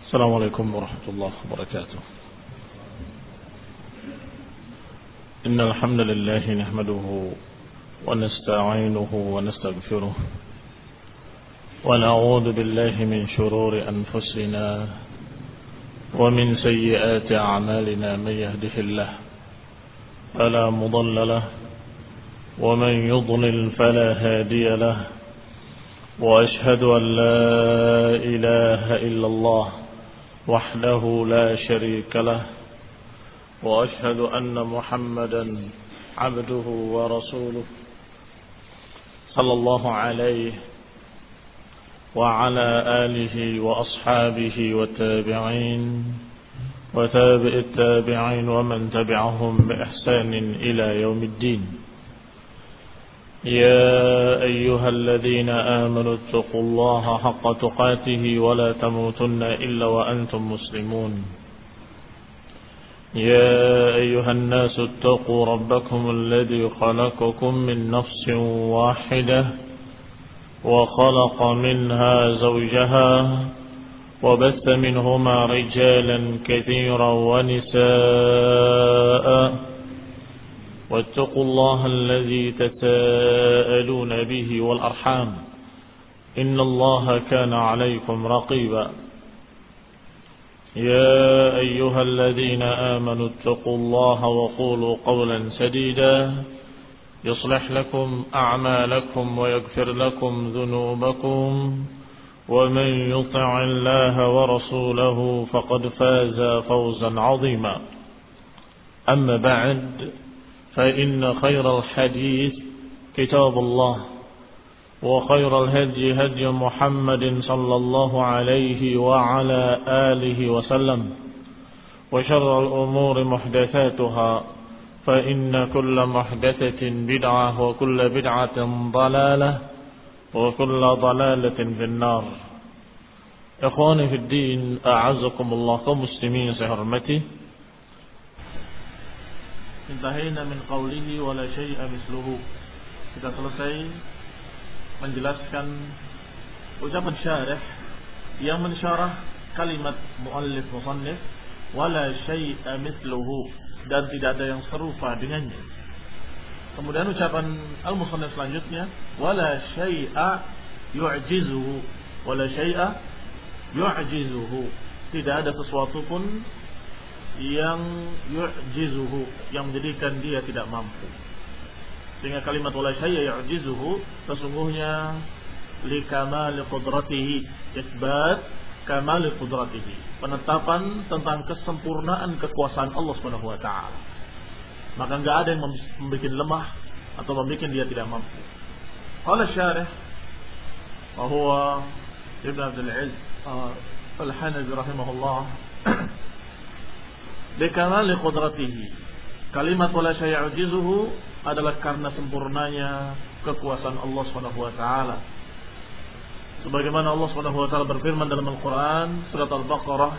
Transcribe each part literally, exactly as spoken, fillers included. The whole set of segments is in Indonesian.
السلام عليكم ورحمة الله وبركاته. إن الحمد لله نحمده ونستعينه ونستغفره ونعوذ بالله من شرور أنفسنا ومن سيئات أعمالنا. من يهده الله فلا مضل له ومن يضلل فلا هادي له، وأشهد أن لا إله إلا الله وحده لا شريك له، وأشهد أن محمدا عبده ورسوله صلى الله عليه وعلى آله وأصحابه والتابعين وتابع التابعين ومن تبعهم بإحسان إلى يوم الدين. يا أيها الذين آمنوا اتقوا الله حق تقاته ولا تموتن إلا وأنتم مسلمون. يا أيها الناس اتقوا ربكم الذي خلقكم من نفس واحدة وخلق منها زوجها وبث منهما رجالا كثيرا ونساء، واتقوا الله الذي تساءلون به والأرحام إن الله كان عليكم رقيبا. يا أيها الذين آمنوا اتقوا الله وقولوا قولا سديدا يصلح لكم أعمالكم ويغفر لكم ذنوبكم، ومن يطع الله ورسوله فقد فاز فوزا عظيما. أما بعد، فإن خير الحديث كتاب الله، وخير الهدي هدي محمد صلى الله عليه وعلى آله وسلم، وشر الأمور محدثاتها، فإن كل محدثة بدعة وكل بدعة ضلالة وكل ضلالة في النار. إخواني في الدين، أعزكم الله كمسلمين سهرمتي. Intahina min qawlihi wa la syai'a misluhu. Kita selesai menjelaskan ucapan syarih yang mensyarah kalimat muallif musannif wa la syai'a misluhu, dan tidak ada yang serupa dengannya. Kemudian ucapan al-musannif selanjutnya wa la syai'a yu'jizuhu, wa la syai'a yu'jizuhu, tidak ada sesuatu pun yang yu'jizuhu, yang menjadikan dia tidak mampu. Sehingga kalimat wala syai'a yu'jizuhu sesungguhnya li kamali qudratihi, isbat kamali qudratihi, penetapan tentang kesempurnaan kekuasaan Allah Subhanahu wa taala. Maka enggak ada yang membuat lemah atau membuat dia tidak mampu. Qala syarih wa huwa Ibn Abdul Aziz Al-Hanafi rahimahullah bikamali qudratihi, kalimat wala syai'a yu'jizuhu adalah karena sempurnanya kekuasaan Allah Subhanahu wa taala. Sebagaimana Allah Subhanahu wa taala berfirman dalam Al-Qur'an surat Al-Baqarah,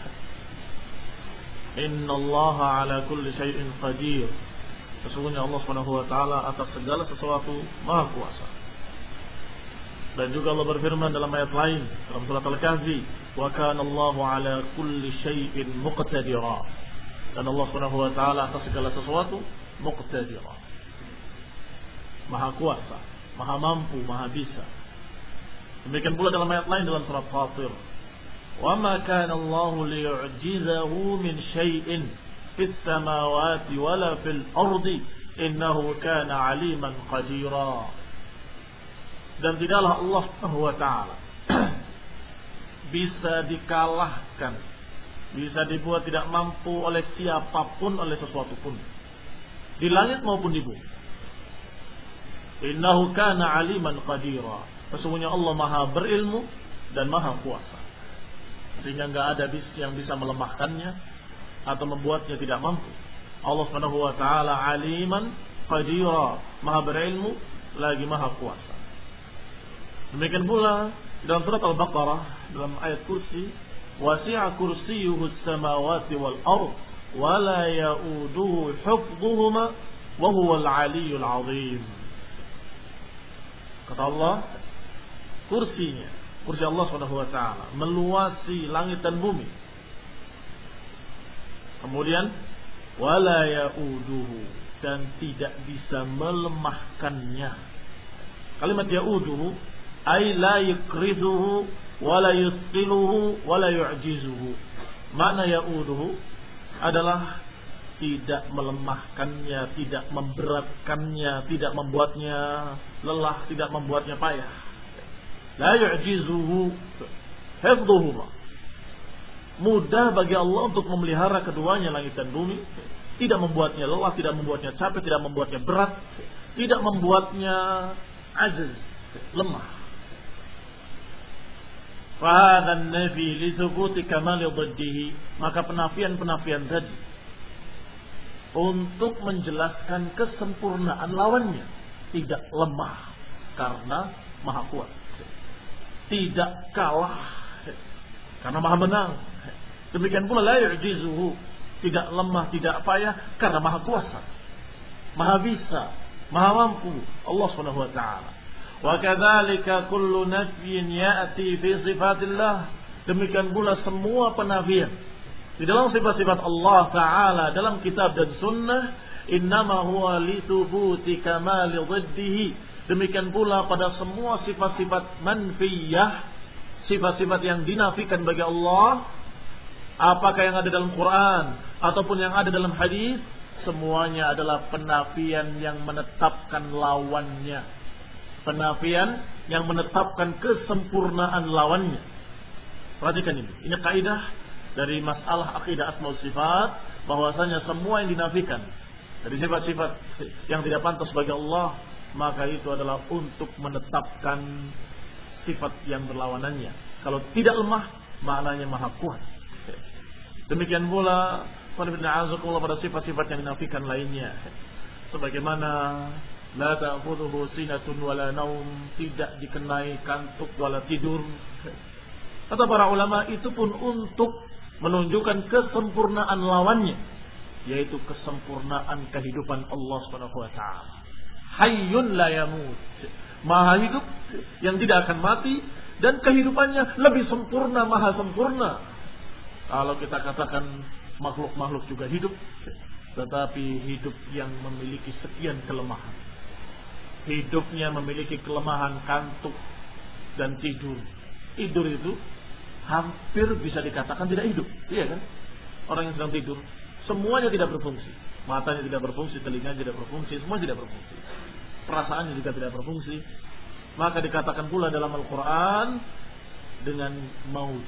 "Innallaha 'ala kulli syai'in qadir." Sesungguhnya Allah Subhanahu wa taala atas segala sesuatu Maha Kuasa. Dan juga Allah berfirman dalam ayat lain dalam surat Al-Kahfi, "Wa kana Allahu 'ala kulli syai'in muqtadira." Dan Allah Subhanahu wa taala atas segala sesuatu muqtadira, Maha Kuasa, Maha Mampu, Maha Bisa. Demikian pula dalam ayat lain dalam surat Fatir, "Wa ma kana Allahu liyu'jizahu min syai'in fis samawati wala fil ardi innahu kana 'aliman qadira." Dan tidaklah Allah Subhanahu wa taala bisa dikalahkan, bisa dibuat tidak mampu oleh siapapun, oleh sesuatu pun, di langit maupun di bumi. Innahu kana 'aliman qadira. Sesungguhnya Allah Maha berilmu dan Maha kuasa, sehingga enggak ada yang bisa melemahkannya atau membuatnya tidak mampu. Allah Subhanahu wa taala 'aliman qadira, Maha berilmu lagi Maha kuasa. Demikian pula dalam surat Al-Baqarah dalam ayat kursi, "Wasi'a kursiyyuhu as-samawati wal ard wa la ya'uduhu hifdhuhuma wa huwal 'aliyyul 'azim." Kata Allah, kursinya kursi Allah Subhanahu wa taala meluasi langit dan bumi. Kemudian wala yauduhu, dan tidak bisa melemahkannya. Kalimat yauduhu ay la yukriduhu wala yusqiluhu wala yu'jizuhu. Makna yauduhu adalah tidak melemahkannya, tidak memberatkannya, tidak membuatnya lelah, tidak membuatnya payah. La yu'jizuhu hifdhuhuma. Mudah bagi Allah untuk memelihara keduanya, langit dan bumi. Tidak membuatnya lelah, tidak membuatnya capek, tidak membuatnya berat, tidak membuatnya ajiz, lemah. Fahadha an-nafi li thubuti kamali dhiddihi. Maka penafian-penafian tadi untuk menjelaskan kesempurnaan lawannya. Tidak lemah karena maha kuat, tidak kalah karena maha menang. Demikian pula la yu'jizuhu, tidak lemah, tidak payah karena maha kuasa, maha bisa, maha mampu, Allah Subhanahu wa taala. Wa kadzalika kullu nafyin ya'ti fi sifatillah. Demikian pula semua penafian di dalam sifat-sifat Allah taala dalam kitab dan sunnah, innama huwa li thubuti kamali dhiddihi. Demikian pula pada semua sifat-sifat manfiyah, sifat-sifat yang dinafikan bagi Allah, apakah yang ada dalam Quran ataupun yang ada dalam hadis, semuanya adalah penafian yang menetapkan lawannya. Penafian yang menetapkan kesempurnaan lawannya. Perhatikan ini. Ini kaidah dari masalah akidah asma wa sifat, bahwasanya semua yang dinafikan dari sifat-sifat yang tidak pantas bagi Allah, maka itu adalah untuk menetapkan sifat yang berlawanannya. Kalau tidak lemah, maknanya maha kuat. Demikian pula pada sifat-sifat yang dinafikan lainnya, sebagaimana la ta'khudhuhu sinatun wala naum, tidak dikenai kantuk wala tidur. Kata para ulama, itu pun untuk menunjukkan kesempurnaan lawannya, yaitu kesempurnaan kehidupan Allah Subhanahu wa taala. Hayyun la yamut, maha hidup yang tidak akan mati, dan kehidupannya lebih sempurna, maha sempurna. Kalau kita katakan makhluk-makhluk juga hidup, tetapi hidup yang memiliki sekian kelemahan. Hidupnya memiliki kelemahan kantuk dan tidur. Tidur itu hampir bisa dikatakan tidak hidup, iya kan? Orang yang sedang tidur, semuanya tidak berfungsi. Matanya tidak berfungsi, telinganya tidak berfungsi, semua tidak berfungsi. Perasaannya juga tidak berfungsi. Maka dikatakan pula dalam Al-Quran dengan maut.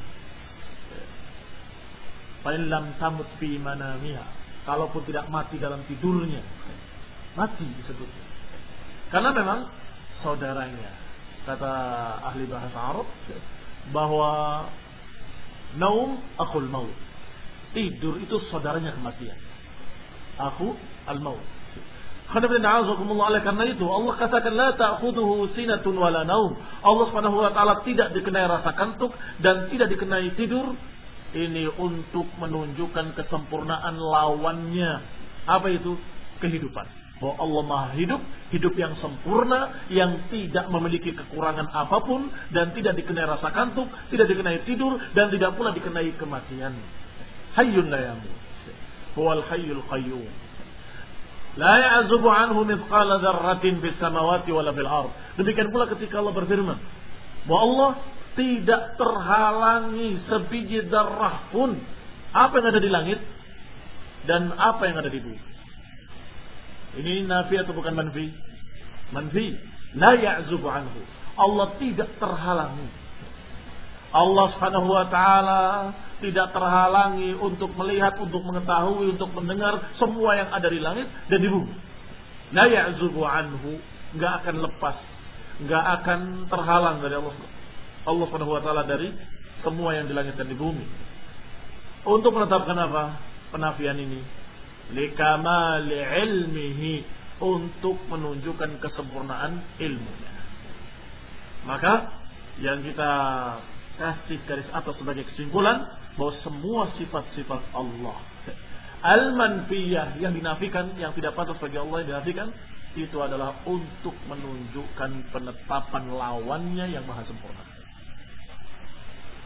Fa in lam tamut fi manamiha, kalaupun tidak mati dalam tidurnya, mati disebutnya. Karena memang saudaranya, kata ahli bahasa Arab, bahwa naum akhul maut, tidur itu saudaranya kematian. Aku al-maut. Oleh karena itu Allah katakan la ta'khudhuhu sinatun wala naum. Allah Subhanahu wa taala tidak dikenai rasa kantuk dan tidak dikenai tidur. Ini untuk menunjukkan kesempurnaan lawannya. Apa itu? Kehidupan. Bahwa Allah Maha hidup, hidup yang sempurna, yang tidak memiliki kekurangan apapun, dan tidak dikenai rasa kantuk, tidak dikenai tidur, dan tidak pula dikenai kematian. Hayyun la yamut, huwal hayyul qayyum, la ya'zubu anhu mithqala dzarratin fis samawati wala fil ardh. Demikian pula ketika Allah berfirman bahwa Allah tidak terhalangi sebiji dzarrah pun, apa yang ada di langit dan apa yang ada di bumi. Ini nafi atau bukan manfi? Manfi. La ya'zubu anhu. Allah tidak terhalangi. Allah Subhanahu wa taala tidak terhalangi untuk melihat, untuk mengetahui, untuk mendengar semua yang ada di langit dan di bumi. La ya'zubu anhu, enggak akan lepas, enggak akan terhalang dari Allah Allah Subhanahu wa taala dari semua yang di langit dan di bumi. Untuk menetapkan apa? Penafian ini likamali ilmihi, untuk menunjukkan kesempurnaan ilmunya. Maka yang kita kasih garis atas sebagai kesimpulan bahwa semua sifat-sifat Allah al-manfiyah yang dinafikan, yang tidak pantas bagi Allah yang dinafikan, itu adalah untuk menunjukkan penetapan lawannya yang maha sempurna.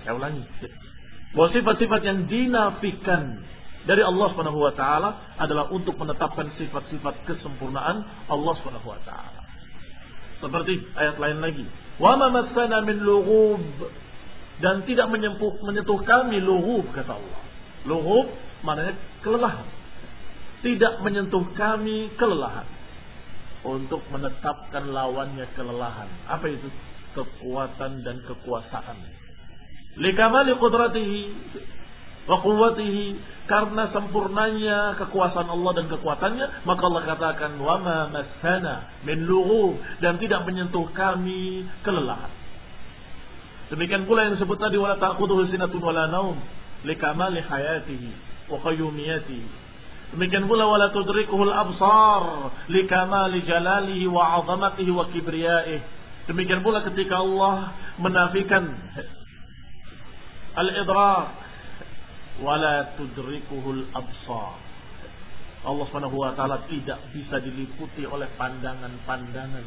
Saya ulangi. Bahwa sifat-sifat yang dinafikan dari Allah Subhanahu wa taala adalah untuk menetapkan sifat-sifat kesempurnaan Allah Subhanahu wa taala. Seperti ayat lain lagi, wa ma massana min lughub, dan tidak menyentuh, menyentuh kami lughub, kata Allah. Lughub maknanya kelelahan. Tidak menyentuh kami kelelahan. Untuk menetapkan lawannya kelelahan. Apa itu? Kekuatan dan kekuasaan. Likamali qudratihi wa quwwatihi, karena sempurnanya kekuasaan Allah dan kekuatannya, maka Allah katakan wa ma massana min lughub, dan tidak menyentuh kami kelelahan. Demikian pula yang disebut tadi wala ta'khudhuhu sinatun wala naum likamali hayatihi wa qayyumiyatihi. Demikian pula wala tudrikuhul absar likamali jalalihi wa 'azamatihi wa kibriyaihi. Demikian pula ketika Allah menafikan al-idrak wala tudrikuhul absar. Allah Subhanahu wa taala tidak bisa diliputi oleh pandangan-pandangan.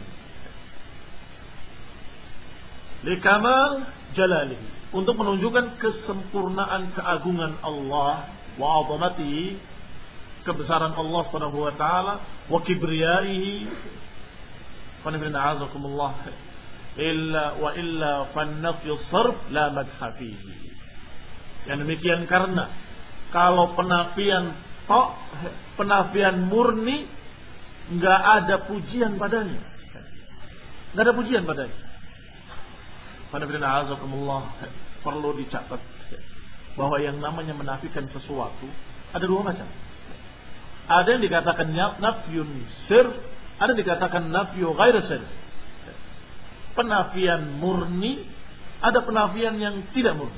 Likamal jalalihi, untuk menunjukkan kesempurnaan keagungan Allah wa 'azamatihi, kebesaran Allah Subhanahu wa taala, wa kibriyaihi. Qanifinazakumullah illa wa illa fannafyu sarf la madha fihi. Yang demikian karena kalau penafian tok, penafian murni, enggak ada pujian padanya. Enggak ada pujian padanya. Qanifinazakumullah, perlu dicatat bahwa yang namanya menafikan sesuatu ada dua macam. Ada yang dikatakan nafyun sir, ada yang dikatakan nafyu ghair sir. Penafian murni, ada penafian yang tidak murni.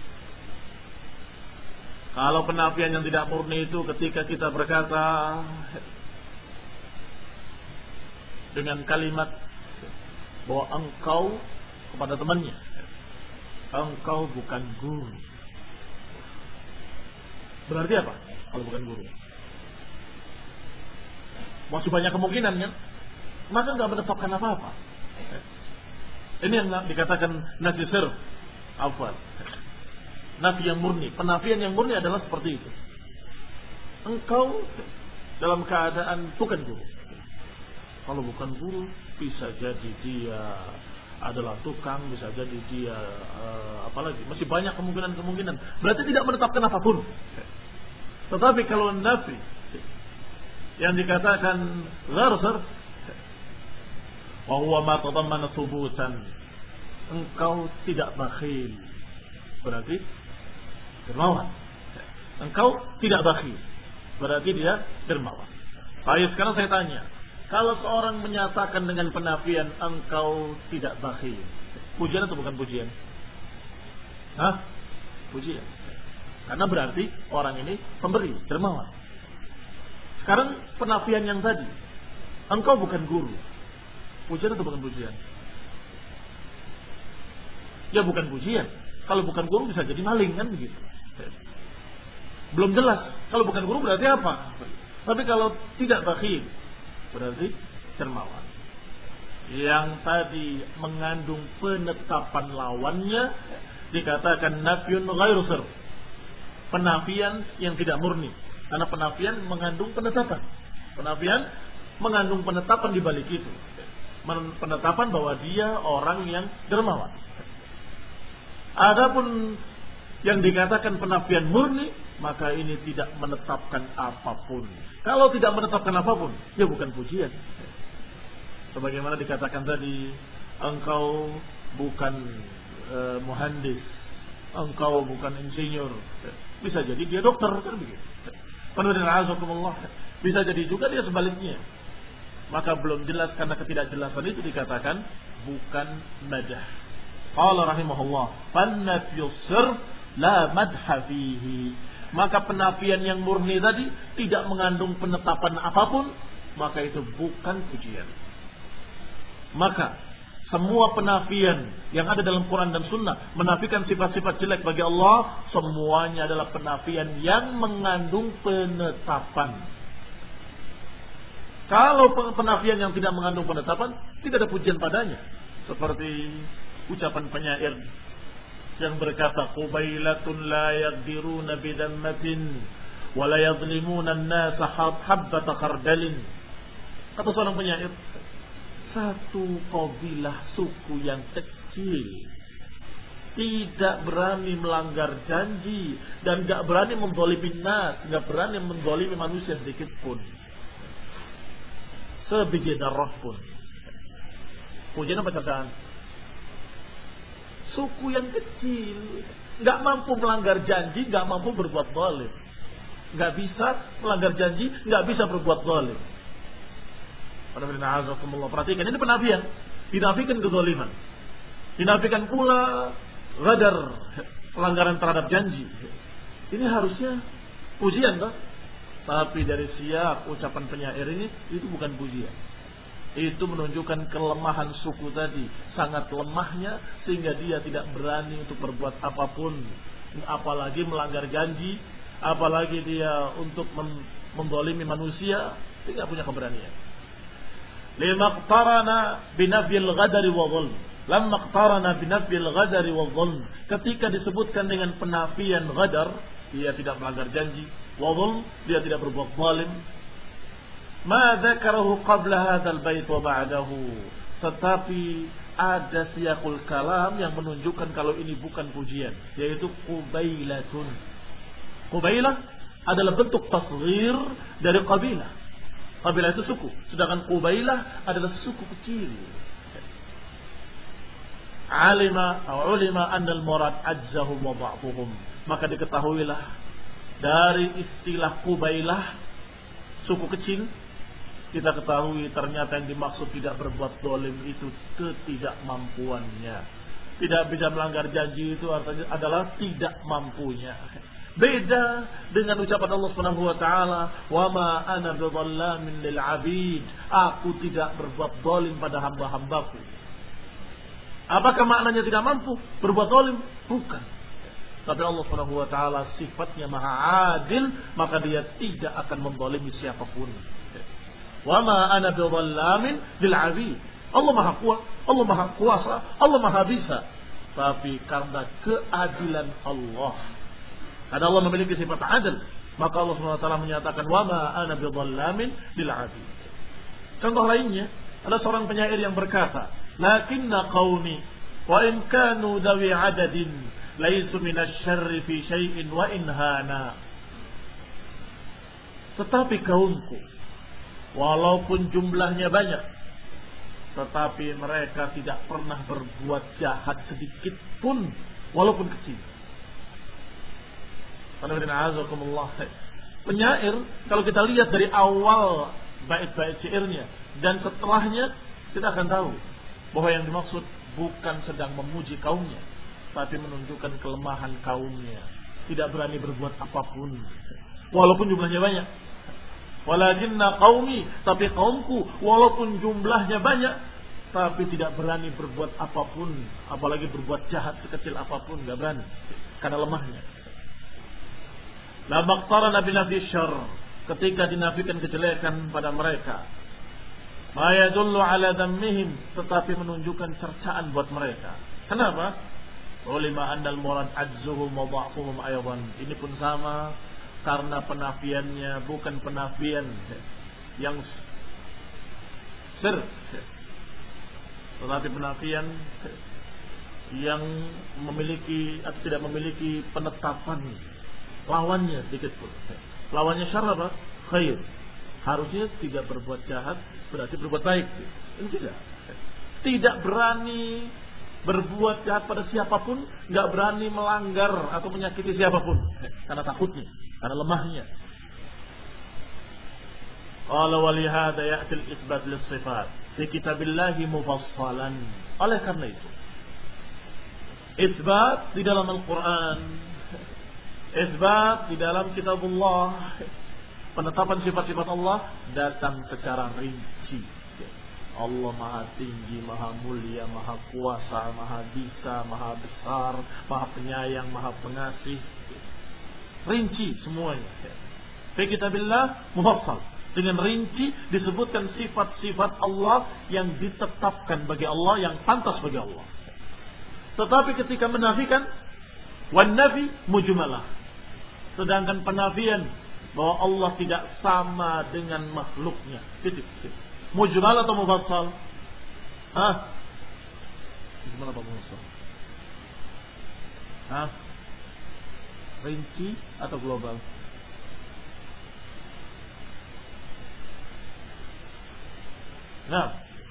Kalau penafian yang tidak murni itu ketika kita berkata dengan kalimat bahwa engkau kepada temannya, engkau bukan guru. Berarti apa kalau bukan guru? Masih banyak kemungkinan kan? Maka nggak menetapkan apa-apa. Ini yang dikatakan nafi sir, afwan. Nafi yang murni, penafian yang murni adalah seperti itu. Engkau dalam keadaan bukan guru. Kalau bukan guru, bisa jadi dia adalah tukang, bisa jadi dia uh, apalagi, masih banyak kemungkinan-kemungkinan. Berarti tidak menetapkan apapun. Tetapi kalau nafi yang dikatakan gharsar, wa huwa ma tadammana thubutan, engkau tidak bakhil, berarti dermawan. Engkau tidak bakhil, berarti dia dermawan. Baik, sekarang saya tanya, kalau seorang menyatakan dengan penafian engkau tidak bakhil, pujian atau bukan pujian? Hah? Pujian. Karena berarti orang ini pemberi, dermawan. Sekarang penafian yang tadi, engkau bukan guru, pujian atau bukan pujian? Ya bukan pujian. Kalau bukan guru bisa jadi maling kan begitu. Belum jelas. Kalau bukan guru berarti apa? Tapi kalau tidak bakhil berarti dermawan. Yang tadi mengandung penetapan lawannya dikatakan nafyun ghairu sir, penafian yang tidak murni. Karena penafian mengandung penetapan. Penafian mengandung penetapan di balik itu. Penetapan bahwa dia orang yang dermawan. Adapun yang dikatakan penafian murni, maka ini tidak menetapkan apapun. Kalau tidak menetapkan apapun, ya bukan pujian. Sebagaimana dikatakan tadi, engkau bukan e, muhandis, engkau bukan insinyur. Bisa jadi dia dokter, kan begitu. Bisa jadi juga dia sebaliknya. Maka belum jelas, karena ketidakjelasan itu dikatakan bukan madah. Qala rahimahullah, fannafyu sirf la madha fihi. Maka penafian yang murni tadi tidak mengandung penetapan apapun, maka itu bukan pujian. Maka semua penafian yang ada dalam Quran dan Sunnah menafikan sifat-sifat jelek bagi Allah, semuanya adalah penafian yang mengandung penetapan. Kalau penafian yang tidak mengandung penetapan, tidak ada pujian padanya. Seperti ucapan penyair, yang berkata qubailatun la yaqdiruna bidammatin wa la yadhlimuna an-nasa habbata khardalin. Kata seorang penyair, satu kabilah suku yang kecil, tidak berani melanggar janji dan gak berani menzalimi nas, gak berani menzalimi manusia sedikit pun, sebiji darah pun. Pujian apa candaan? Suku yang kecil, gak mampu melanggar janji, gak mampu berbuat zalim, gak bisa melanggar janji, gak bisa berbuat zalim. Perhatikan, ini penafian. Dinafikan kezaliman, dinafikan pula ghadar, pelanggaran terhadap janji. Ini harusnya pujian toh? Tapi dari siap ucapan penyair ini, itu bukan pujian. Itu menunjukkan kelemahan suku tadi, sangat lemahnya sehingga dia tidak berani untuk berbuat apapun, apalagi melanggar janji, apalagi dia untuk menzalimi manusia, tidak punya keberanian. Lima qtarana binafyil ghadari wa dhulm. Lamma qtarana binafyil ghadari wa dhulm. Ketika disebutkan dengan penafian ghadar, dia tidak melanggar janji, wa dhulm, dia tidak berbuat zalim. Ma dzakarahu qabla hadzal bait wa ba'dahu. Tetapi ada siyaqul kalam yang menunjukkan kalau ini bukan pujian, yaitu qubailatun. Qubailah adalah bentuk tasghir dari qabilah. Qabilah itu suku, sedangkan Qubailah adalah suku kecil. Alima atau ulima annal murad ajzahum wa dha'fuhum. Maka diketahuilah dari istilah Qubailah, suku kecil, kita ketahui ternyata yang dimaksud tidak berbuat zalim itu ketidakmampuannya. Tidak bisa melanggar janji itu artinya adalah tidak mampunya. Beda dengan ucapan Allah Subhanahu wa taala, "Wa ma ana bidhallamin lil 'abid." Aku tidak berbuat zalim pada hamba-hambaku. Apakah maknanya tidak mampu berbuat zalim? Bukan. Tapi Allah Subhanahu wa taala sifatnya Maha Adil, maka dia tidak akan menzalimi siapapun. Wa ma ana bidhallamin lil 'abid. Allah Maha Kuat, Allah Maha Kuasa, Allah Maha Bisa. Tapi karena keadilan Allah, karena Allah memiliki sifat adil, maka Allah subhanahu wa taala menyatakan wa ma ana bidhallamin lil 'abid. Contoh lainnya, ada seorang penyair yang berkata, lakinna qaumi wa in kanu dawi 'adadin laisu minasyarri fi syai'in wa in hana. Tetapi kaumku, walaupun jumlahnya banyak, tetapi mereka tidak pernah berbuat jahat sedikit pun, walaupun kecil. Penyair, kalau kita lihat dari awal bait-bait syairnya dan setelahnya, kita akan tahu bahwa yang dimaksud bukan sedang memuji kaumnya, tapi menunjukkan kelemahan kaumnya, tidak berani berbuat apapun walaupun jumlahnya banyak. Walakinna qaumi, tapi kaumku walaupun jumlahnya banyak, tapi tidak berani berbuat apapun, apalagi berbuat jahat sekecil apapun, enggak berani karena lemahnya. La maqtarana bi nafi syarr, ketika dinafikan kejelekan pada mereka. Ma yadullu ala dhammihim, tetapi menunjukkan cercaan buat mereka. Kenapa? Ulima annal murad ajzuhum wa dha'fuhum aydan. Ini pun sama, karena penafiannya bukan penafian yang sir, tetapi penafian yang memiliki atau tidak memiliki penetapan lawannya sedikit pun. Lawannya syarr apa? Khair. Harusnya tidak berbuat jahat, berarti berbuat baik. Ini tidak. Tidak berani berbuat jahat pada siapapun, nggak berani melanggar atau menyakiti siapapun karena takutnya, karena lemahnya. Qala wa li hadha ya'ti al-itsbat lis-sifat fi kitabillahi mufassalan. Oleh karena itu, itsbat di dalam Al-Qur'an, itsbat di dalam kitabullah, penetapan sifat-sifat Allah datang secara rinci. Allah Maha Tinggi, Maha Mulia, Maha Kuasa, Maha Bisa, Maha Besar, Maha Penyayang, Maha Pengasih. Rinci semuanya. Fi kitabillah mufassal. Dengan rinci disebutkan sifat-sifat Allah yang ditetapkan bagi Allah, yang pantas bagi Allah. Tetapi ketika menafikan, Wan nafi mujmalah. Sedangkan penafian bahwa Allah tidak sama dengan makhluknya. Titik. Mujmal atau mufassal? Hah? Gimana Pak Muhammad? Hah? Rinci atau global? Nah,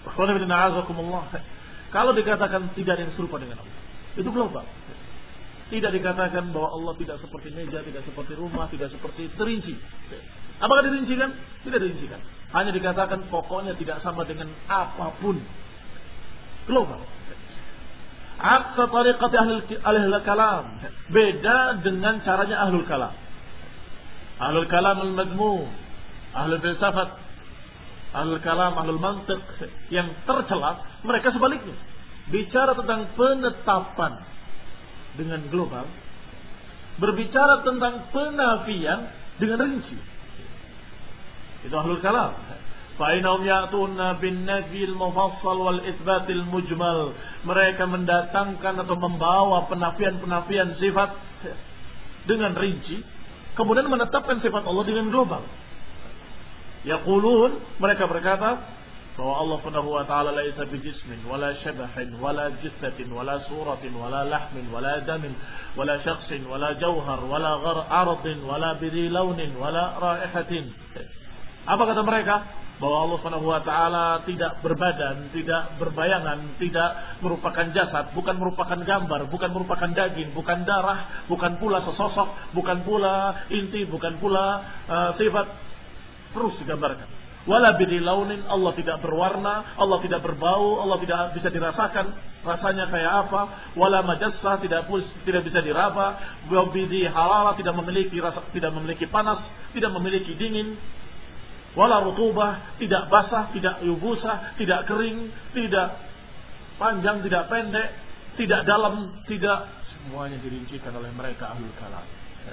kalau dikatakan tidak ada yang serupa dengan Allah, itu global. Tidak dikatakan bahwa Allah tidak seperti meja, tidak seperti rumah, tidak seperti terinci. Apakah dirincikan? Tidak dirincikan. Hanya dikatakan pokoknya tidak sama dengan apapun. Global. Aksa tariqati ahlul kalam. Beda dengan caranya ahlul kalam. Ahlul kalam al-madmum, ahlul filsafat, ahlul kalam, ahlul mantiq yang tercela, mereka sebaliknya. Bicara tentang penetapan dengan global, berbicara tentang penafian dengan rinci. Itu ahlul kalam. Fa'inahum ya'tuna bin nafil mufassal wal itsbatil mujmal. Mereka mendatangkan atau membawa penafian-penafian sifat dengan rinci, kemudian menetapkan sifat Allah dengan global. Yaqulun, mereka berkata bahwa Allah Subhanahu wa ta'ala laisa bijismin wala shabahin wala jissatin wala suratin wala lahmin wala damin wala syakhsin wala jauhar wala ardin wala bidhi launin wala raihatin. Apa kata mereka? Bahwa Allah Subhanahu wa ta'ala tidak berbadan, tidak berbayangan, tidak merupakan jasad, bukan merupakan gambar, bukan merupakan daging, bukan darah, bukan pula sesosok, bukan pula inti, bukan pula uh, sifat. Terus digambarkan. Wala bidhi launin, Allah tidak berwarna, Allah tidak berbau, Allah tidak bisa dirasakan rasanya kayak apa. Wala majassah, tidak tidak bisa diraba. Wa bidhi hararah, tidak memiliki rasa, tidak memiliki panas, tidak memiliki dingin. Wala rutubah, tidak basah, tidak yubusah, tidak kering, tidak panjang, tidak pendek, tidak dalam, tidak, semuanya dirincikan oleh mereka ahlul kalam.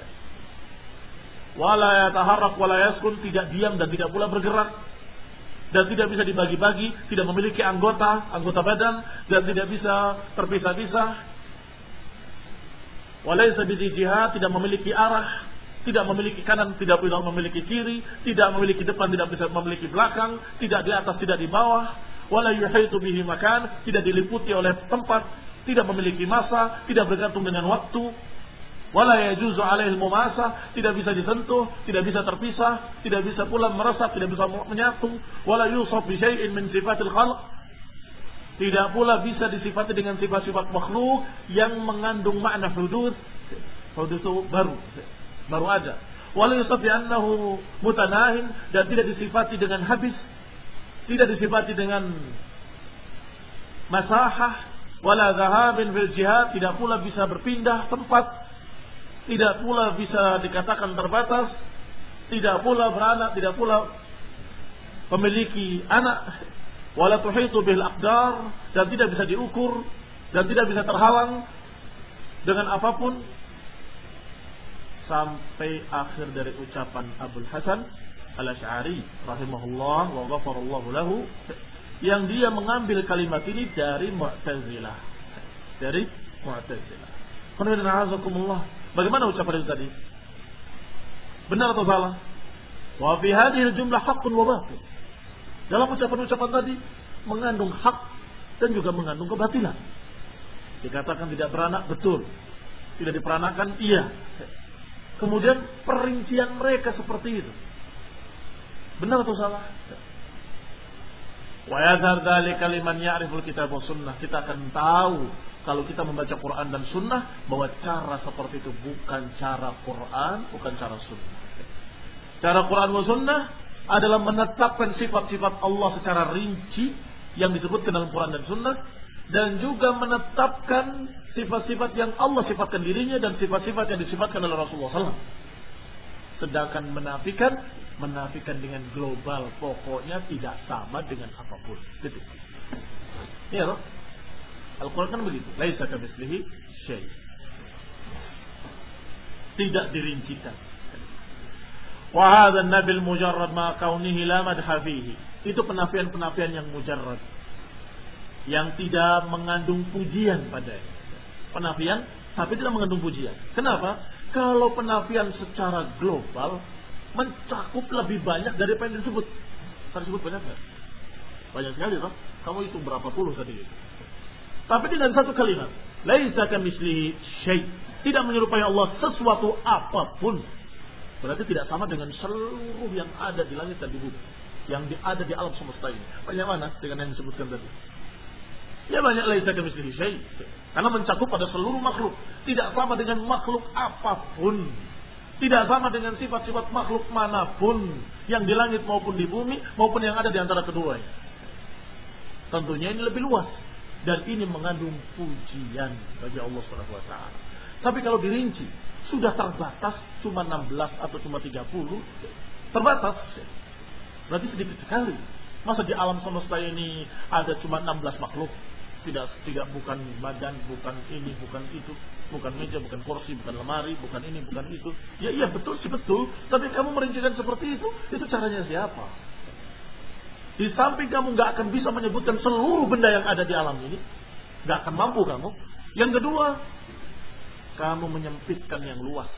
Wala yataharrak wala yaskun, tidak diam dan tidak pula bergerak, dan tidak bisa dibagi-bagi, tidak memiliki anggota, anggota badan, dan tidak bisa terpisah-pisah. Walaysa bidhi jihad, tidak memiliki arah, tidak memiliki kanan, tidak bisa memiliki kiri, tidak memiliki depan, tidak bisa memiliki belakang, tidak di atas, tidak di bawah. Wala yuhitu bihi makan, tidak diliputi oleh tempat, tidak memiliki masa, tidak bergantung dengan waktu. Wala yajuzu alaihi al-mumasah, tidak bisa disentuh, tidak bisa terpisah, tidak bisa pula meresap, tidak bisa menyatu. Wala yusaf bi syai'in min sifatil khalq, tidak pula bisa disifati dengan sifat-sifat makhluk yang mengandung makna hudud. Hudud itu baru baru ada. Wala yusaf bi annahu mutanahin, dan tidak disifati dengan habis, tidak disifati dengan masahah. Wala dhahabin fil jihad, tidak pula bisa berpindah tempat, tidak pula bisa dikatakan terbatas, tidak pula beranak, tidak pula memiliki anak. Wala tuhitu bil aqdar, dan tidak bisa diukur dan tidak bisa terhalang dengan apapun. Sampai akhir dari ucapan Abul Hasan Al-Asy'ari rahimahullah wa ghafarallahu lahu, yang dia mengambil kalimat ini dari Mu'tazilah. Dari Mu'tazilah. Bagaimana ucapan itu tadi? Benar atau salah? Wa fi hadhihi jumlah haqqun wa batil. Dalam ucapan-ucapan tadi mengandung hak dan juga mengandung kebatilan. Dikatakan tidak beranak, betul. Tidak diperanakan, iya. Kemudian perincian mereka seperti itu. Benar atau salah? Wa yadhar dzalika liman ya'riful kitab wa sunnah. Kita akan tahu kalau kita membaca Quran dan sunnah bahwa cara seperti itu bukan cara Quran, bukan cara sunnah. Cara Quran dan sunnah adalah menetapkan sifat-sifat Allah secara rinci yang disebutkan dalam Quran dan sunnah, dan juga menetapkan sifat-sifat yang Allah sifatkan dirinya dan sifat-sifat yang disifatkan oleh Rasulullah shallallahu alaihi wasallam. Sedangkan menafikan, menafikan dengan global, pokoknya tidak sama dengan apapun. Gitu. Iya loh. Al-Quran kan begitu. Laisa kamitslihi syai'. Tidak dirincikan. Wa hadha an-nabil mujarrad ma kaunihi la madha fihi. Itu penafian-penafian yang mujarrad, yang tidak mengandung pujian padanya. Penafian tapi tidak mengandung pujian. Kenapa? Kalau penafian secara global mencakup lebih banyak dari apa yang disebut. Tadi disebut banyak nggak? Banyak sekali, toh. Kamu hitung berapa puluh tadi? Tapi dengan satu kalimat, laisa kamitslihi syai', tidak menyerupai Allah sesuatu apapun. Berarti tidak sama dengan seluruh yang ada di langit dan di bumi, yang ada di alam semesta ini. Banyak mana dengan yang disebutkan tadi? Ya banyak, laisa kamitslihi syai', karena mencakup pada seluruh makhluk. Tidak sama dengan makhluk apapun. Tidak sama dengan sifat-sifat makhluk manapun, yang di langit maupun di bumi, maupun yang ada di antara keduanya. Tentunya ini lebih luas, dan ini mengandung pujian bagi Allah subhanahu wa taala. Tapi kalau dirinci, sudah terbatas cuma enam belas atau cuma tiga puluh, terbatas. Berarti sedikit sekali. Masa di alam semesta ini ada cuma enam belas makhluk? Tidak, tidak, bukan badan, bukan ini, bukan itu, bukan meja, bukan kursi, bukan lemari, bukan ini, bukan itu. Ya iya betul sih betul. Tapi kamu merincikan seperti itu, itu caranya siapa? Di samping kamu nggak akan bisa menyebutkan seluruh benda yang ada di alam ini, nggak akan mampu kamu. Yang kedua, kamu menyempitkan yang luas.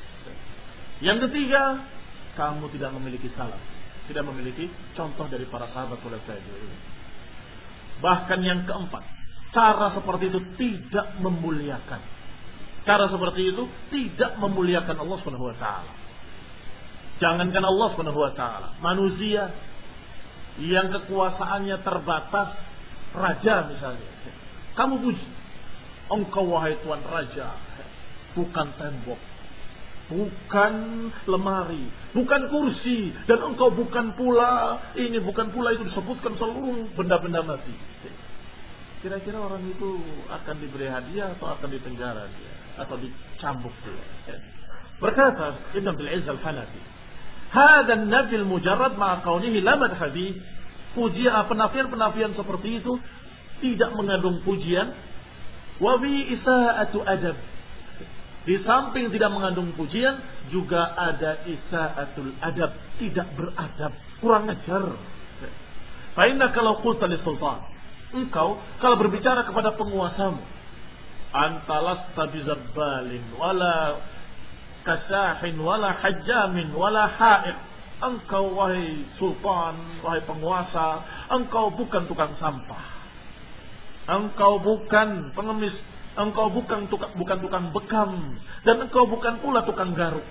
Yang ketiga, kamu tidak memiliki salaf, tidak memiliki contoh dari para sahabat khulafa'i ini. Bahkan yang keempat, cara seperti itu tidak memuliakan. Cara seperti itu tidak memuliakan Allah Subhanahu wa taala. Jangankan Allah Subhanahu wa taala, manusia yang kekuasaannya terbatas, raja misalnya. Kamu puji, engkau wahai tuan raja, bukan tembok, bukan lemari, bukan kursi, dan engkau bukan pula ini, bukan pula itu, disebutkan seluruh benda-benda mati. Kira-kira orang itu akan diberi hadiah atau akan dipenjara dia, atau dicambuk dia? Berkata Ibn Abdul Aziz Al-Hanafi, "Hadza an-nafi al-mujarrad ma'a kaunihi la madha bi." Pujian, penafian-penafian seperti itu tidak mengandung pujian. Wa bi isa'atu adab. Di samping tidak mengandung pujian, juga ada isa'atul adab, tidak beradab, kurang ajar. Fa inna kalau qulta lis-sultan, engkau kalau berbicara kepada penguasamu, antalasta bizabbalin wala kasahin wala hajjamin wala ha'iq, engkau wahai sultan, wahai penguasa, engkau bukan tukang sampah, engkau bukan pengemis, engkau bukan tukang, bukan tukang bekam, dan engkau bukan pula tukang garuk.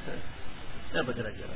Ya kira-kira.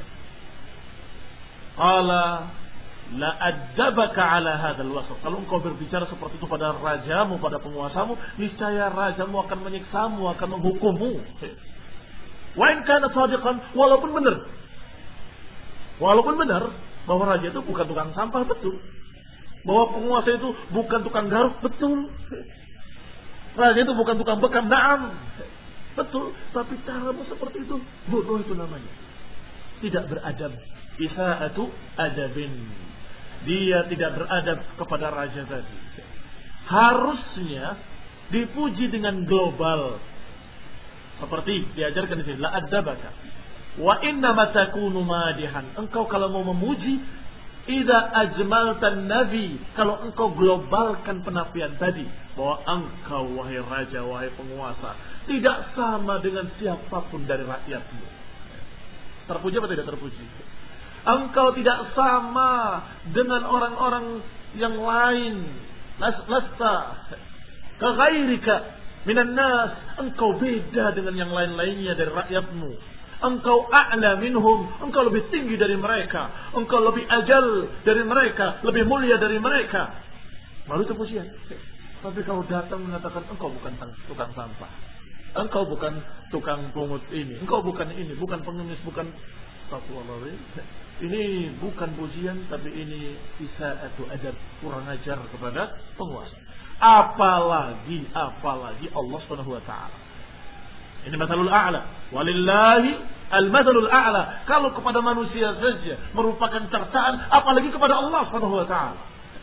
Qala la adabaka ala hadzal wasf. Kalau engkau berbicara seperti itu pada rajamu, pada penguasamu, niscaya rajamu akan menyiksamu, akan menghukummu. Wa in kana shadiqan, walaupun benar. Walaupun benar bahwa raja itu bukan tukang sampah, betul. Bahwa penguasa itu bukan tukang garuk, betul. Raja itu bukan tukang bekam, na'am, betul. Tapi caramu seperti itu, bodoh itu namanya. Tidak beradab. Isa'atu adabin. Dia tidak beradab kepada raja tadi. Harusnya dipuji dengan global. Seperti diajarkan di sini, la adabaka. Wa inna matakunu madihan. Engkau kalau mau memuji, idza ajmaltan nabi, kalau engkau globalkan penafian tadi, bahwa engkau wahai raja, wahai penguasa, tidak sama dengan siapapun dari rakyatmu. Terpuji apa tidak terpuji? Engkau tidak sama dengan orang-orang yang lain. Lasta kaghairika minan nas. Engkau beda dengan yang lain-lainnya dari rakyatmu. Engkau a'la minhum, engkau lebih tinggi dari mereka, engkau lebih ajal dari mereka, lebih mulia dari mereka. Lalu itu pujian. Tapi kalau datang mengatakan engkau bukan tukang sampah, engkau bukan tukang pungut ini, engkau bukan ini, bukan pengemis, bukan astagfirullahaladzim. Ini bukan pujian, tapi ini isa'atu adab, kurang ajar kepada penguasa. Apalagi, apalagi Allah Subhanahu wa taala. Ini mathalul a'la. Walillahi al-mathalul a'la. Kalau kepada manusia saja merupakan cercaan, apalagi kepada Allah Subhanahu wa taala.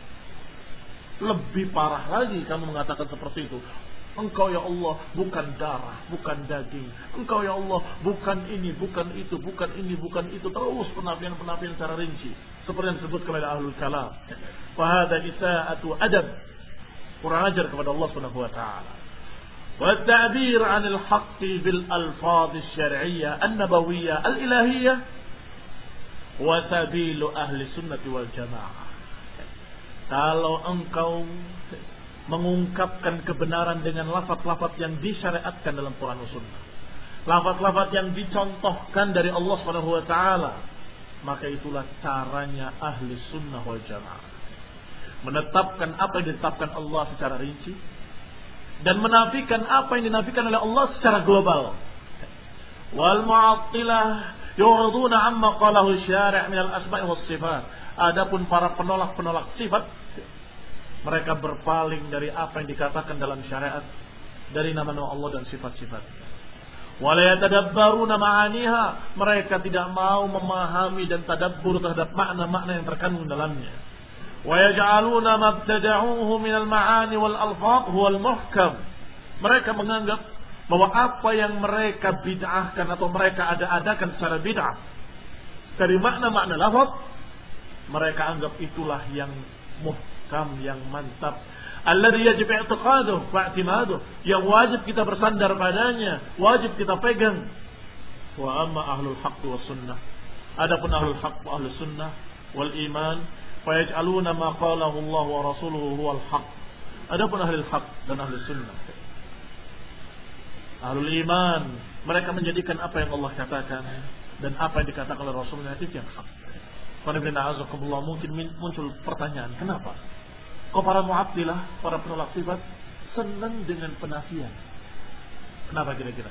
Lebih parah lagi kamu mengatakan seperti itu. Engkau ya Allah bukan darah, bukan daging. Engkau ya Allah bukan ini, bukan itu, bukan ini, bukan itu. Terus penafian-penafian secara rinci. Seperti yang disebutkan oleh ahlul kalam. Fa hadza isa'atu adab. Kurang ajar kepada Allah Subhanahu wa taala. wa ta'bir 'anil haqqi bil alfadh asy-syar'iyyah an-nabawiyyah al-ilahiyyah wa sabilu ahli sunnati wal jamaah. Kalau engkau mengungkapkan kebenaran dengan lafaz-lafaz yang disyariatkan dalam Quran dan Sunnah, lafaz-lafaz yang dicontohkan dari Allah Subhanahu wa taala, maka itulah caranya ahli sunnah wal jamaah. Menetapkan apa yang ditetapkan Allah secara rinci dan menafikan apa yang dinafikan oleh Allah secara global. Wal mu'attilah yu'riduna amma qalahu syari' min al-asma' was sifat. Adapun para penolak-penolak sifat, mereka berpaling dari apa yang dikatakan dalam syariat dari nama-nama Allah dan sifat-sifat. Wala yatadabbaruna ma'aniha, mereka tidak mau memahami dan tadabbur terhadap makna-makna yang terkandung dalamnya. Wa yaj'aluna mabtada'uhu minal ma'ani wal alfaz huwal muhkam. Mereka menganggap bahwa apa yang mereka bid'ahkan atau mereka ada-adakan secara bid'ah dari makna-makna lafaz, mereka anggap itulah yang muhkam, yang mantap. Alladhi yajib i'tiqaduhu wa i'timaduhu, yang wajib kita bersandar padanya, wajib kita pegang. Wa amma ahlul haqq was sunnah, adapun ahlul haqq wa ahlus sunnah wal iman, fa yaj'aluna ma qalahu Allah wa rasuluhu huwal haqq. Adapun ahlul haqq dan ahlus sunnah, ahlul iman, mereka menjadikan apa yang Allah katakan dan apa yang dikatakan oleh Rasulnya itu yang hak. Mungkin muncul pertanyaan, kenapa kok para mu'attilah, para penolak sifat senang dengan penafian? Kenapa kira-kira?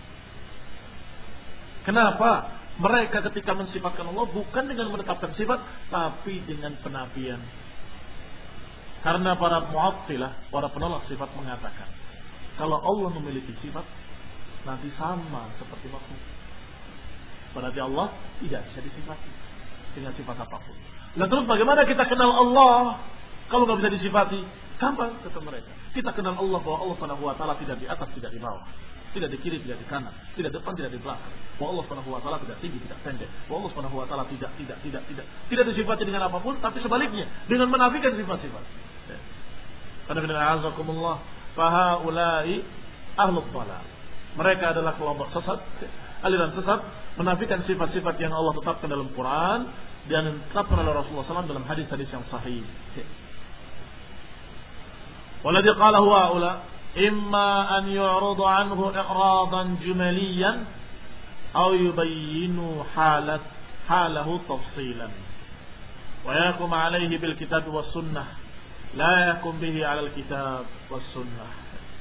Kenapa mereka ketika mensifatkan Allah bukan dengan menetapkan sifat, tapi dengan penafian? Karena para mu'attilah, para penolak sifat mengatakan, kalau Allah memiliki sifat, nanti sama seperti makhluk. Berarti Allah tidak bisa disifati dengan sifat apapun. Nah, terus bagaimana kita kenal Allah kalau nggak bisa disifati? Gampang kata mereka. Kita kenal Allah bahwa Allah Subhanahu wa taala tidak di atas, tidak di bawah, tidak di kiri, tidak di kanan, tidak depan, tidak di belakang. Bahwa Allah Subhanahu wa taala tidak tinggi, tidak pendek. Bahwa Allah Subhanahu wa taala tidak tidak tidak tidak tidak disifati dengan apapun, tapi sebaliknya dengan menafikan sifat-sifat. Karena dengan azakumullah, fahaulai ahlul dhalal. Mereka adalah kelompok sesat, aliran sesat, menafikan sifat-sifat yang Allah tetapkan dalam Quran dan ditetapkan oleh Rasulullah shallallahu alaihi wasallam dalam hadis-hadis yang sahih. Waladhi qala huwa ula imma an yu'radu anhu i'radan jumaliyan aw yubayyinu halat halahu tafsilan wa yakum alayhi bil kitab was sunnah la yakum bihi 'ala al kitab was sunnah.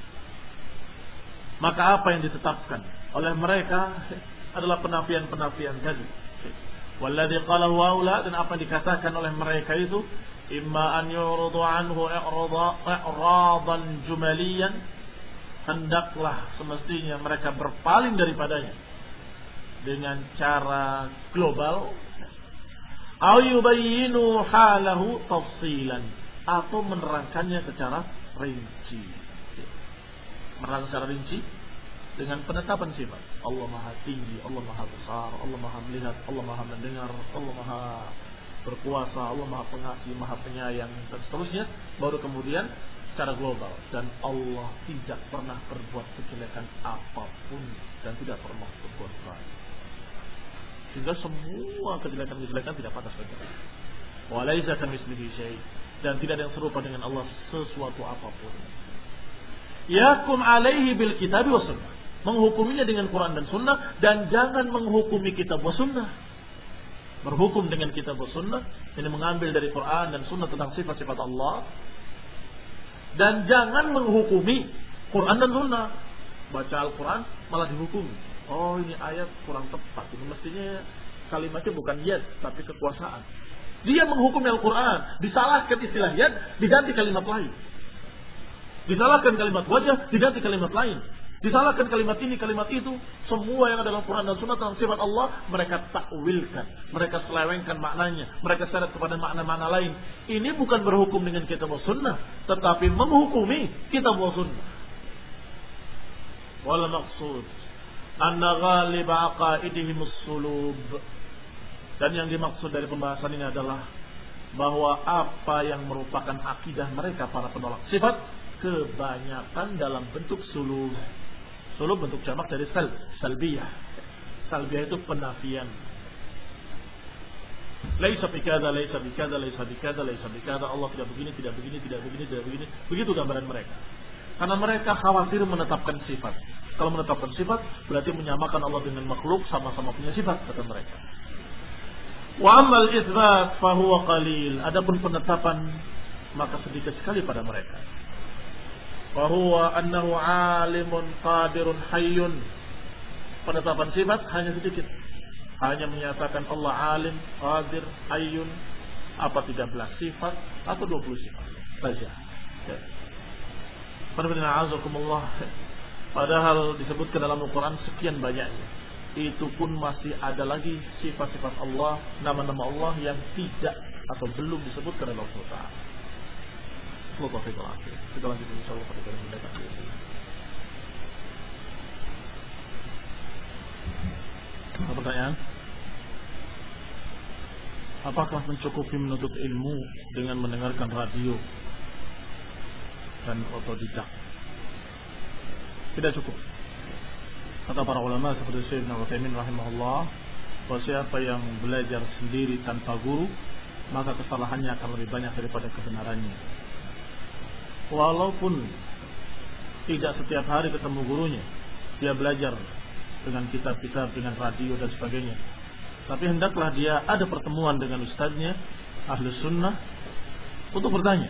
Maka apa yang ditetapkan oleh mereka adalah penafian-penafian tadi. Walladzi qala haula, dan apa yang dikatakan oleh mereka itu imma an yuradu anhu i'radan jumaliyan, hendaklah semestinya mereka berpaling daripadanya dengan cara global, au yubayyinu halahu tafsilan, atau menerangkannya secara rinci. Menerangkan secara rinci dengan penetapan sifat. Allah Maha Tinggi, Allah Maha Besar, Allah Maha Melihat, Allah Maha Mendengar, Allah Maha Berkuasa, Allah Maha Pengasih, Maha Penyayang, dan seterusnya. Baru kemudian secara global. Dan Allah tidak pernah berbuat kejelekan apapun dan tidak pernah berbuat baik, sehingga semua kejelekan-kejelekan tidak pantas bagi Allah. Wa laisa kamitslihi syai', dan tidak ada yang serupa dengan Allah sesuatu apapun. Yakum alaihi bil kitab wa sunnah, menghukuminya dengan Quran dan Sunnah, dan jangan menghukumi kitab wa sunnah. Berhukum dengan kitab wa sunnah, ini mengambil dari Quran dan Sunnah tentang sifat-sifat Allah, dan jangan menghukumi Quran dan Sunnah. Baca Al-Quran malah dihukumi, oh ini ayat kurang tepat, ini mestinya kalimatnya bukan yad tapi kekuasaan. Dia menghukumi Al-Quran, disalahkan istilah yad, diganti kalimat lain. Disalahkan kalimat wajah, diganti kalimat lain. Disalahkan kalimat ini, kalimat itu. Semua yang ada dalam Quran dan Sunnah tentang sifat Allah, mereka takwilkan, mereka selewengkan maknanya, mereka seret kepada makna-makna lain. Ini bukan berhukum dengan kitab wa sunnah, tetapi menghukumi kitab wa sunnah. Wal maqsud anna ghaliba aqaidihim as-sulub. Dan yang dimaksud dari pembahasan ini adalah bahwa apa yang merupakan akidah mereka para penolak sifat kebanyakan dalam bentuk sulub. Sulub bentuk jamak dari sal, salbiyah. Salbiyah itu penafian. Laisa bikada, laisa bikada, laisa bikada, laisa bikada. Allah tidak begini, tidak begini, tidak begini, tidak begini. Begitu gambaran mereka. Karena mereka khawatir menetapkan sifat. Kalau menetapkan sifat berarti menyamakan Allah dengan makhluk, sama-sama punya sifat, kata mereka. Wa amal itsbat fa huwa qalil. Adapun penetapan maka sedikit sekali pada mereka. Wa huwa annahu alimun qadirun hayyun. Penetapan sifat hanya sedikit. Hanya menyatakan Allah alim, qadir, hayyun, apa tiga belas sifat atau dua puluh sifat saja. Ya. Padahal disebutkan dalam Al-Quran sekian banyaknya. Itu pun masih ada lagi sifat-sifat Allah, nama-nama Allah yang tidak atau belum disebutkan dalam Al-Quran. Kita lanjut insyaallah pada kali mendatang. Apa pertanyaan? Apakah mencukupi menuntut ilmu dengan mendengarkan radio dan otodidak? Tidak cukup. Kata para ulama seperti Syekh Ibnu Utsaimin rahimahullah, bahwa siapa yang belajar sendiri tanpa guru, maka kesalahannya akan lebih banyak daripada kebenarannya. Walaupun tidak setiap hari ketemu gurunya, dia belajar dengan kitab-kitab, dengan radio dan sebagainya. Tapi hendaklah dia ada pertemuan dengan ustadznya, ahli sunnah, untuk bertanya,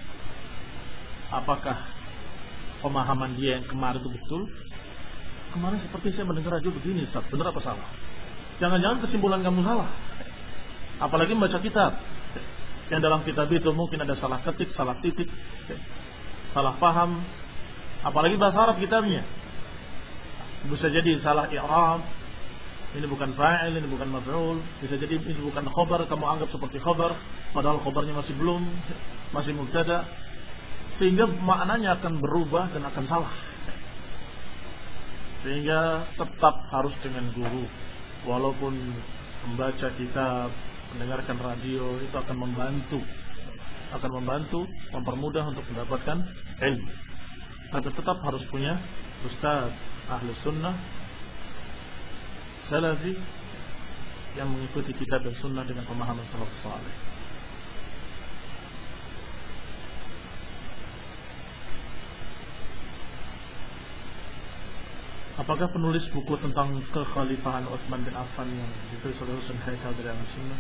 apakah pemahaman dia yang kemarin itu betul? Kemarin seperti saya mendengar radio begini, Ustaz, benar apa salah? Jangan-jangan kesimpulan kamu salah. Apalagi membaca kitab, yang dalam kitab itu mungkin ada salah ketik, salah titik, salah paham. Apalagi bahasa Arab kitabnya, bisa jadi salah i'rab, ini bukan fa'il, ini bukan maf'ul. Bisa jadi ini bukan khabar, kamu anggap seperti khabar, padahal khabarnya masih belum, masih mubtada, sehingga maknanya akan berubah dan akan salah. Sehingga tetap harus dengan guru. Walaupun membaca kitab, mendengarkan radio, itu akan membantu, akan membantu, mempermudah untuk mendapatkan ilmu. Tapi tetap harus punya ustaz ahli sunnah salafi yang mengikuti kitab dan sunnah dengan pemahaman salaf saleh. Apakah penulis buku tentang kekhalifahan Utsman bin Affan yang ditulis oleh Husain Haikal dari Al-Sunnah?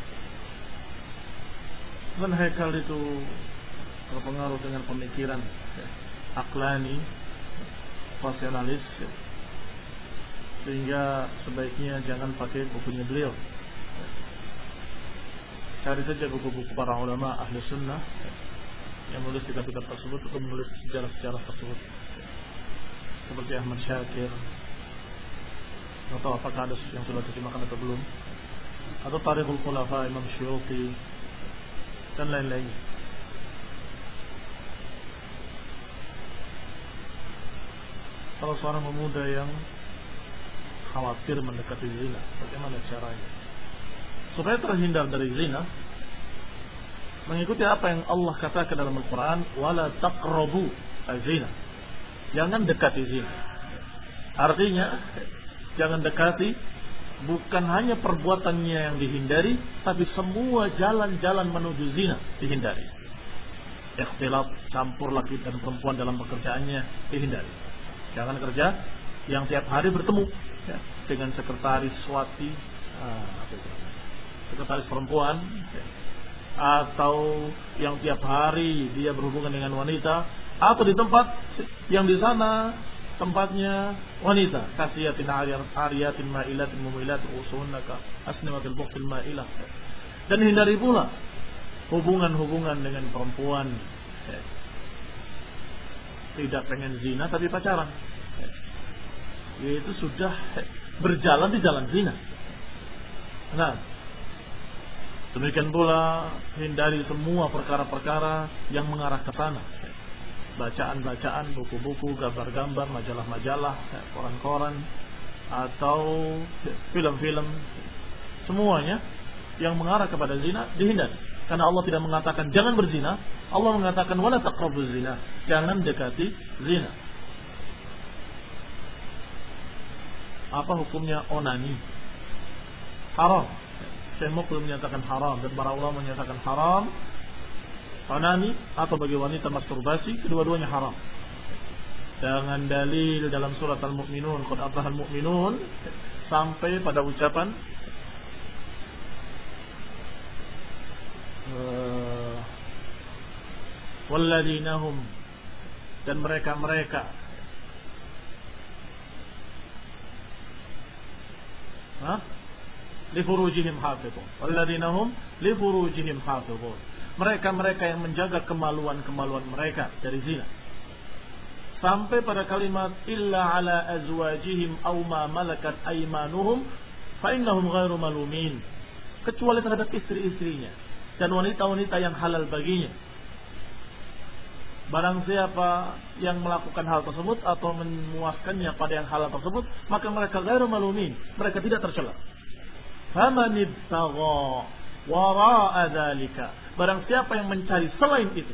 Husain Haikal itu terpengaruh dengan pemikiran aklani, rasionalis, sehingga sebaiknya jangan pakai bukunya beliau. Cari saja buku-buku para ulama ahli sunnah yang menulis kitab-kitab tersebut atau menulis sejarah-sejarah tersebut, seperti Ahmad Syakir, atau apakah ada yang sudah terjemahkan atau belum, atau Tarikhul Khulafa Imam Syuuti dan lain-lain. Kalau seorang pemuda yang khawatir mendekati zina, bagaimana caranya supaya terhindar dari zina? Mengikuti apa yang Allah katakan dalam Al-Quran, wala taqrabu az-zina, jangan dekati zina. Artinya jangan dekati bukan hanya perbuatannya yang dihindari, tapi semua jalan-jalan menuju zina dihindari. Ikhtilat, campur laki dan perempuan dalam pekerjaannya dihindari. Jangan kerja yang tiap hari bertemu ya, dengan sekretaris swati, ah, sekretaris perempuan, ya, atau yang tiap hari dia berhubungan dengan wanita, atau di tempat yang di sana tempatnya wanita, kasiyatin ariyatin ma'ilatin mumilatin usunnaka asnimatil buqtil ma'ilah. Dan hindari pula hubungan-hubungan dengan perempuan, ya, tidak pengen zina tapi pacaran, yaitu sudah berjalan di jalan zina. Nah, demikian pula hindari semua perkara-perkara yang mengarah ke sana, bacaan-bacaan, buku-buku, gambar-gambar, majalah-majalah, koran-koran, atau film-film, semuanya yang mengarah kepada zina dihindari. Karena Allah tidak mengatakan jangan berzina, Allah mengatakan wala taqrabuz zina, jangan dekati zina. Apa hukumnya onani? Haram. Syekh Muqbil menyatakan haram dan para ulama menyatakan haram. Onani atau bagi wanita masturbasi, kedua-duanya haram. Dengan dalil dalam surat Al-Mu'minun, qad aflahal mu'minun, sampai pada ucapan uh, walladzina hum, dan mereka-mereka ha li furujihim hafizun, walladzina hum li furujihim hafizun, mereka-mereka yang menjaga kemaluan-kemaluan mereka dari zina. Sampai pada kalimat illa ala azwajihim aw ma malakat aymanuhum fa innahum ghairu malumin, kecuali terhadap istri-istrinya dan wanita-wanita yang halal baginya. Barang siapa yang melakukan hal tersebut atau memuaskannya pada yang halal tersebut, maka mereka ghairu malumin, mereka tidak tercela. Faman ibtagha wara'a dzalika, barang siapa yang mencari selain itu,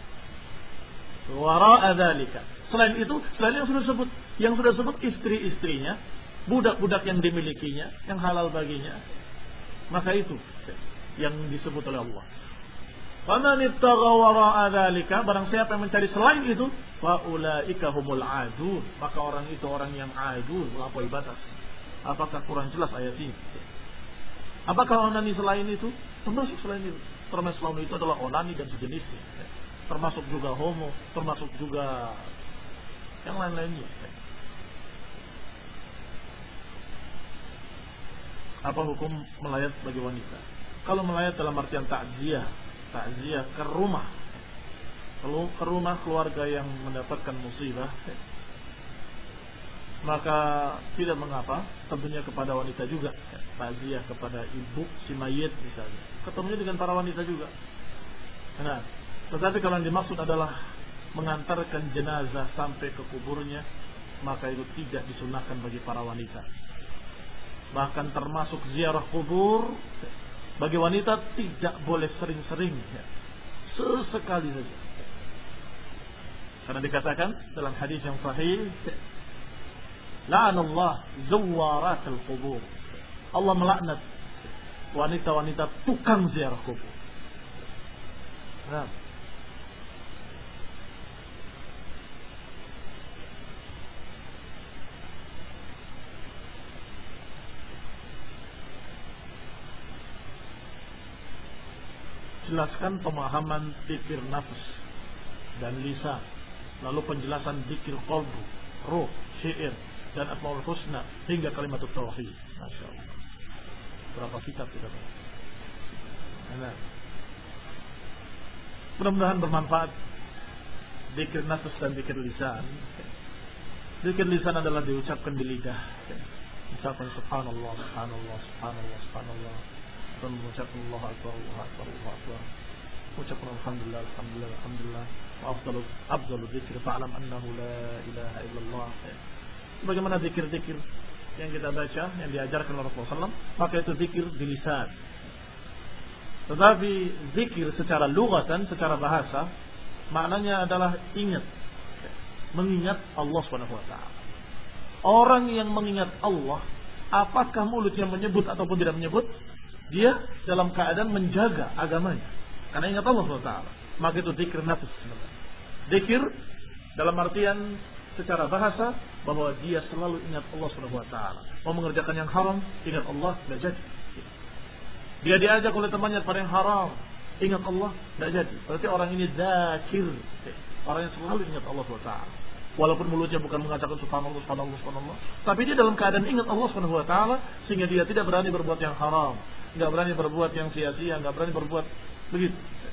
wara'a dzalika, selain itu, selain yang sudah sebut, yang sudah sebut istri-istrinya, budak-budak yang dimilikinya, yang halal baginya, maka itu yang disebut oleh Allah. Faman ibtagha wara'a dzalika, barang siapa yang mencari selain itu, fa ulaika humul adun, maka orang itu orang yang adun, melampaui batas. Apakah kurang jelas ayat ini? Apakah onani selain itu? Termasuk selain itu. Termasuk selain itu adalah onani dan sejenisnya. Termasuk juga homo, termasuk juga yang lain-lainnya. Apa hukum melayat bagi wanita? Kalau melayat dalam artian takziah, takziah ke rumah, kalau ke rumah keluarga yang mendapatkan musibah, maka tidak mengapa. Tentunya kepada wanita juga, takziah kepada ibu si mayit misalnya, ketemunya dengan para wanita juga. Nah, tetapi kalau yang dimaksud adalah mengantarkan jenazah sampai ke kuburnya, maka itu tidak disunahkan bagi para wanita. Bahkan termasuk ziarah kubur bagi wanita tidak boleh sering-sering, sesekali saja. Karena dikatakan dalam hadis yang sahih, la'anallah zawaratul qubur, Allah melaknat wanita-wanita tukang ziarah kubur. Nah, jelaskan pemahaman zikir nafs dan lisan, lalu penjelasan zikir qalbu, ruh, syair dan asmaul husna hingga kalimat tauhid. Masya Allah, berapa kitab kita tahu. Nah, mudah-mudahan bermanfaat zikir nafs dan zikir lisan. Zikir lisan adalah diucapkan di lidah, ucapan subhanallah, subhanallah, subhanallah, subhanallah, dan mengucapkan Allah Akbar, Allah Akbar, Allah Akbar, mengucapkan Alhamdulillah, Alhamdulillah, Alhamdulillah, wa afdalu afdalu dzikr fa'lam annahu la ilaha illallah. Bagaimana zikir-zikir yang kita baca, yang diajarkan oleh Rasulullah sallallahu alaihi wasallam, maka itu zikir di lisan. Tetapi zikir secara lugatan, secara bahasa, maknanya adalah ingat, mengingat Allah subhanahu wa taala. Orang yang mengingat Allah, apakah mulutnya menyebut ataupun tidak menyebut, dia dalam keadaan menjaga agamanya karena ingat Allah subhanahu wa taala. Maka itu zikir nafs. Zikir dalam artian secara bahasa bahwa dia selalu ingat Allah subhanahu wa taala. Mau mengerjakan yang haram, ingat Allah, tidak jadi. Dia diajak oleh temannya pada yang haram, ingat Allah, tidak jadi. Berarti orang ini zakir, orang yang selalu ingat Allah subhanahu wa taala. Walaupun mulutnya bukan mengatakan subhanallah, subhanallah, subhanallah, tapi dia dalam keadaan ingat Allah subhanahu wa taala, sehingga dia tidak berani berbuat yang haram, enggak berani berbuat yang sia-sia, enggak berani berbuat begitu.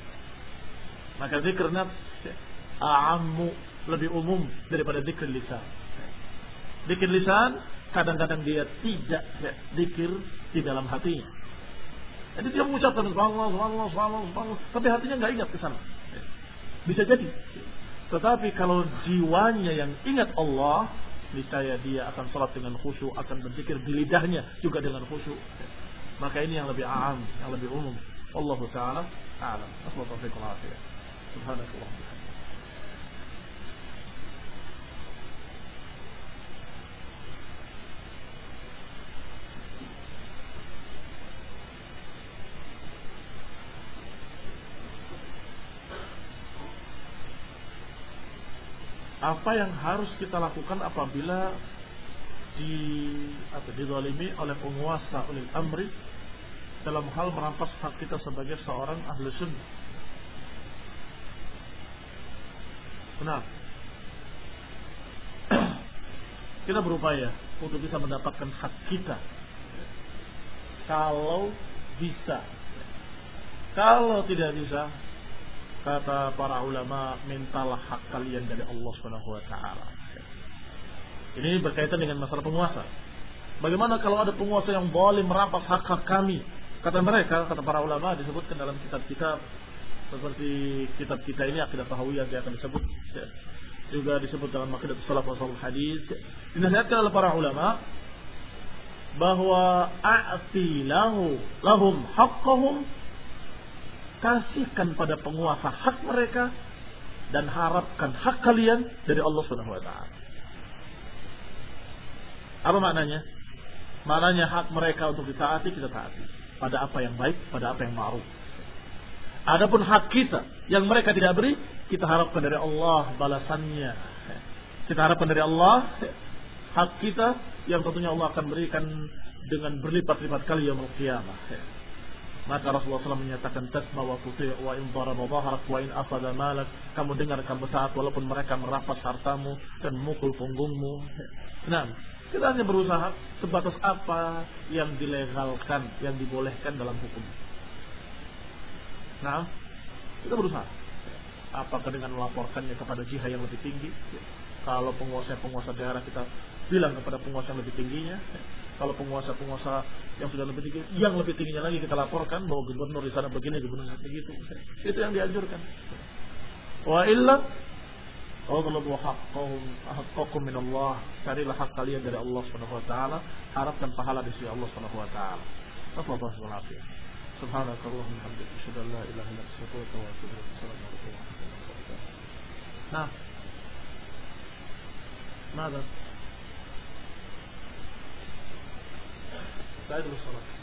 Maka zikir nafs a'ammu, lebih umum daripada zikir lisan. Zikir lisan kadang-kadang dia tidak zikir di dalam hatinya. Jadi dia mengucapkan subhanallah, subhanallah, subhanallah, subhanallah, tapi hatinya enggak ingat ke sana. Bisa jadi. Tetapi kalau jiwanya yang ingat Allah, niscaya dia akan salat dengan khusyuk, akan berzikir di lidahnya juga dengan khusyuk. Maka ini yang lebih aam, yang lebih umum. Allahu ta'ala a'lam. Assalamualaikum warahmatullahi wabarakatuh. Subhanakallah. Apa yang harus kita lakukan apabila di apa dizalimi oleh penguasa, oleh amri dalam hal merampas hak kita sebagai seorang ahli sunnah? Benar. Kita berupaya untuk bisa mendapatkan hak kita. Kalau bisa. Kalau tidak bisa, kata para ulama, mintalah hak kalian dari Allah Subhanahu wa taala. Ini berkaitan dengan masalah penguasa. Bagaimana kalau ada penguasa yang zalim merampas hak-hak kami? Kata mereka, kata para ulama, disebutkan dalam kitab-kitab seperti kitab kita ini, Aqidah Tahawiyah yang akan disebut, juga disebut dalam Aqidah Salaf wal Hadis. Dinasihatkan oleh para ulama bahwa a'ti lahu lahum haqqahum, kasihkan pada penguasa hak mereka dan harapkan hak kalian dari Allah Subhanahu wa taala. Apa maknanya? Maknanya hak mereka untuk ditaati, kita taati pada apa yang baik, pada apa yang ma'ruf. Adapun hak kita yang mereka tidak beri, kita harapkan dari Allah balasannya. Kita harapkan dari Allah hak kita yang tentunya Allah akan berikan dengan berlipat-lipat kali yaumul qiyamah. Maka Rasulullah shallallahu alaihi wasallam menyatakan, tasma wa tuti' wa in daraba dhahrak wa in afada malak. Kamu dengar, kamu taat walaupun mereka merampas hartamu dan memukul punggungmu. Nah, kita hanya berusaha sebatas apa yang dilegalkan, yang dibolehkan dalam hukum. Nah, kita berusaha. Apakah dengan melaporkannya kepada jihad yang lebih tinggi? Kalau penguasa-penguasa daerah, kita bilang kepada penguasa yang lebih tingginya. Kalau penguasa-penguasa yang sudah lebih tinggi, yang lebih tingginya lagi kita laporkan bahwa gubernur di sana begini, gubernur begitu. Itu yang dianjurkan. Wa illa Qadlabu haqqahum haqqakum min Allah. Carilah hak kalian dari Allah Subhanahu wa taala, harapkan pahala di sisi Allah Subhanahu wa taala. Allahu Akbar. Subhanakallahumma wa bihamdika, asyhadu an la ilaha illa anta, astaghfiruka wa atubu ilaik. Assalamualaikum warahmatullahi wabarakatuh. Nah. Mada? Baik, salat.